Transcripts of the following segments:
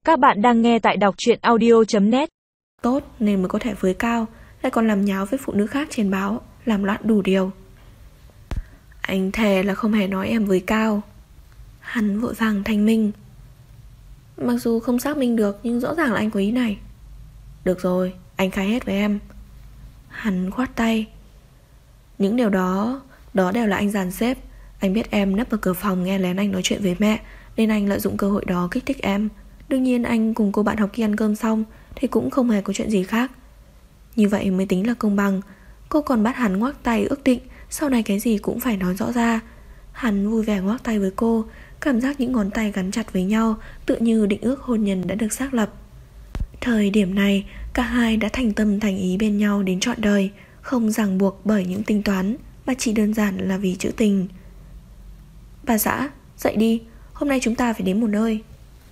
Các bạn đang nghe tại đọc truyện audio.net. Tốt nên mới có thể với cao, lại còn làm nháo với phụ nữ khác trên báo, làm loạn đủ điều. Anh thề là không hề nói em với cao. Hắn vội vàng thanh minh. Mặc dù không xác minh được, nhưng rõ ràng là anh có ý này. Được rồi, anh khai hết với em. Hắn khoát tay. Những điều đó đều là anh dàn xếp. Anh biết em nấp ở cửa phòng nghe lén anh nói chuyện với mẹ, nên anh lợi dụng cơ hội đó kích thích em. Đương nhiên anh cùng cô bạn học kia ăn cơm xong thì cũng không hề có chuyện gì khác. Như vậy mới tính là công bằng. Cô còn bắt hắn ngoắc tay ước định sau này cái gì cũng phải nói rõ ra. Hắn vui vẻ ngoắc tay với cô, cảm giác những ngón tay gắn chặt với nhau, tự như định ước hôn nhân đã được xác lập. Thời điểm này, cả hai đã thành tâm thành ý bên nhau đến trọn đời, không ràng buộc bởi những tính toán, mà chỉ đơn giản là vì chữ tình. Bà xã, dậy đi, hôm nay chúng ta phải đến một nơi.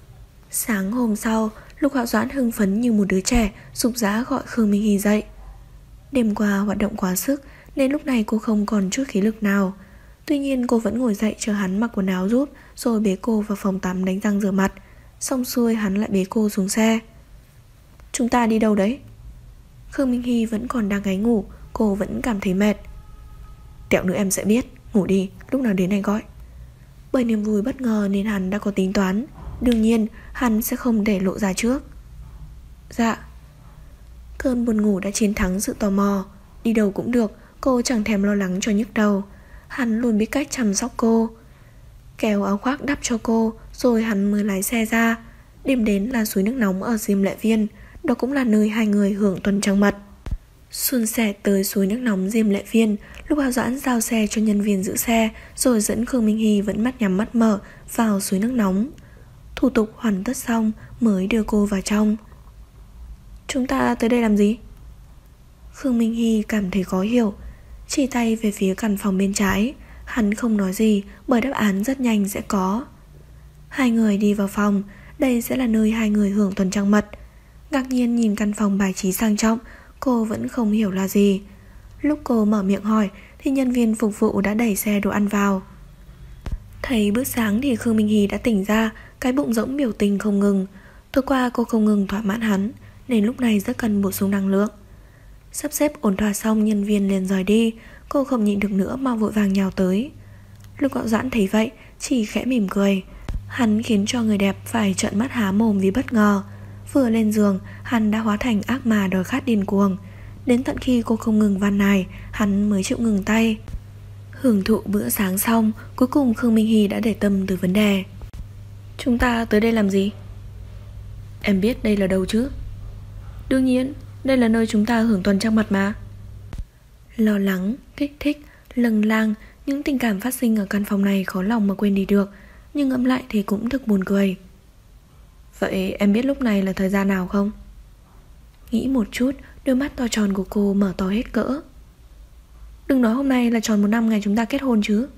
Sáng hôm sau, Lục Hạo Doãn hưng phấn như một đứa trẻ, sục sã gọi Khương Minh Hy dậy. Đêm qua hoạt động quá sức nên lúc này cô không còn chút khí lực nào. Tuy nhiên cô vẫn ngồi dậy chờ hắn mặc quần áo giúp, rồi bế cô vào phòng tắm đánh răng rửa mặt. Xong xuôi hắn lại bế cô xuống xe. Chúng ta đi đâu đấy? Khương Minh Hy vẫn còn đang ngáy ngủ, cô vẫn cảm thấy mệt. Tẹo nữa em sẽ biết, ngủ đi, lúc nào đến anh gọi. Bởi niềm vui bất ngờ nên hắn đã có tính toán. Đương nhiên hắn sẽ không để lộ ra trước. Dạ. Cơn buồn ngủ đã chiến thắng sự tò mò. Đi đâu cũng được, cô chẳng thèm lo lắng cho nhức đầu. Hắn luôn biết cách chăm sóc cô, kéo áo khoác đắp cho cô, rồi hắn mới lái xe ra. Điểm đến là suối nước nóng ở Diêm Lệ Viên. Đó cũng là nơi hai người hưởng tuần trăng mật. Xuân sẻ tới suối nước nóng Diêm Lệ Viên, Lục Hạo Doãn giao xe cho nhân viên giữ xe, rồi dẫn Khương Minh Hy vẫn mắt nhắm mắt mở vào suối nước nóng. Thủ tục hoàn tất xong mới đưa cô vào trong. Chúng ta tới đây làm gì? Khương Minh Hy cảm thấy khó hiểu, chỉ tay về phía căn phòng bên trái. Hắn không nói gì bởi đáp án rất nhanh sẽ có. Hai người đi vào phòng. Đây sẽ là nơi hai người hưởng tuần trăng mật. Ngạc nhiên nhìn căn phòng bài trí sang trọng, cô vẫn không hiểu là gì. Lúc cô mở miệng hỏi thì nhân viên phục vụ đã đẩy xe đồ ăn vào. Thấy bữa sáng thì Khương Minh Hy đã tỉnh ra, cái bụng rỗng biểu tình không ngừng. Tối qua cô không ngừng thỏa mãn hắn, nên lúc này rất cần bổ sung năng lượng. Sắp xếp ổn thỏa xong, nhân viên liền rời đi. Cô không nhịn được nữa mà vội vàng nhào tới. Lục Hạo Doãn thấy vậy chỉ khẽ mỉm cười. Hắn khiến cho người đẹp phải trợn mắt há mồm vì bất ngờ. Vừa lên giường, hắn đã hóa thành ác ma đòi khát điên cuồng. Đến tận khi cô không ngừng van nài, hắn mới chịu ngừng tay. Hưởng thụ bữa sáng xong, cuối cùng Khương Minh Hy đã để tâm từ vấn đề. Chúng ta tới đây làm gì? Em biết đây là đâu chứ? Đương nhiên, đây là nơi chúng ta hưởng tuần trăng mật mà. Lo lắng, kích thích, lâng lang, những tình cảm phát sinh ở căn phòng này khó lòng mà quên đi được. Nhưng ngẫm lại thì cũng thực buồn cười. Vậy em biết lúc này là thời gian nào không? Nghĩ một chút, đôi mắt to tròn của cô mở to hết cỡ. Đừng nói hôm nay là tròn 1 năm ngày chúng ta kết hôn chứ.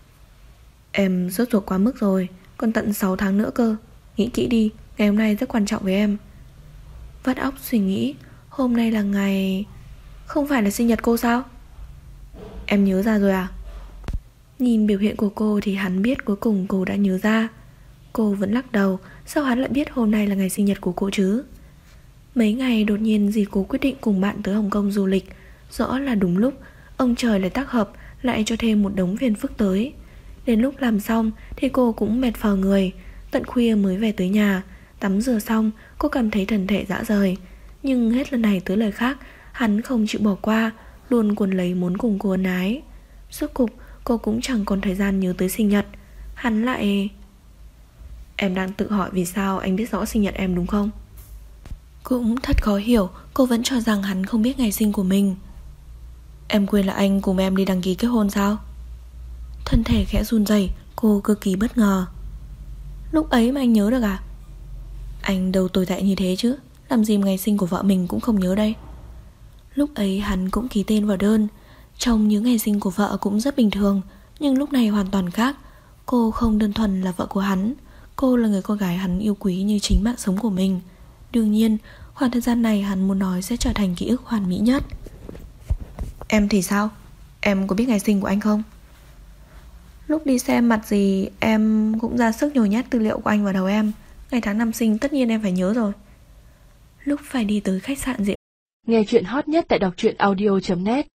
Em sốt ruột quá mức rồi, còn tận 6 tháng nữa cơ. Nghĩ kỹ đi, ngày hôm nay rất quan trọng với em. Vắt óc suy nghĩ, hôm nay là ngày... Không phải là sinh nhật cô sao? Em nhớ ra rồi à? Nhìn biểu hiện của cô thì hắn biết cuối cùng cô đã nhớ ra. Cô vẫn lắc đầu, sao hắn lại biết hôm nay là ngày sinh nhật của cô chứ? Mấy ngày đột nhiên dì cô quyết định cùng bạn tới Hồng Kông du lịch. Rõ là đúng lúc, ông trời lại tác hợp, lại cho thêm một đống phiền phức tới. Đến lúc làm xong thì cô cũng mệt phờ người. Tận khuya mới về tới nhà. Tắm rửa xong, cô cảm thấy thân thể rã rời. Nhưng hết lần này tới lời khác, hắn không chịu bỏ qua, luôn cuốn lấy muốn cùng cô ân ái. Rốt cục cô cũng chẳng còn thời gian nhớ tới sinh nhật. Hắn lại... Em đang tự hỏi vì sao anh biết rõ sinh nhật em đúng không? Cũng thật khó hiểu, cô vẫn cho rằng hắn không biết ngày sinh của mình. Em quên là anh cùng em đi đăng ký kết hôn sao? Thân thể khẽ run rẩy, cô cực kỳ bất ngờ. Lúc ấy mà anh nhớ được à? Anh đâu tồi tệ như thế chứ, làm gì mà ngày sinh của vợ mình cũng không nhớ đây. Lúc ấy hắn cũng ký tên vào đơn. Trông nhớ ngày sinh của vợ cũng rất bình thường, nhưng lúc này hoàn toàn khác. Cô không đơn thuần là vợ của hắn, cô là người con gái hắn yêu quý như chính mạng sống của mình. Đương nhiên, khoảng thời gian này hắn muốn nói sẽ trở thành ký ức hoàn mỹ nhất. Em thì sao? Em có biết ngày sinh của anh không? Lúc đi xem mặt gì, em cũng ra sức nhồi nhét tư liệu của anh vào đầu em. Ngày tháng năm sinh tất nhiên em phải nhớ rồi. Lúc phải đi tới khách sạn Diệu. Nghe chuyện hot nhất tại đọc truyện audio.net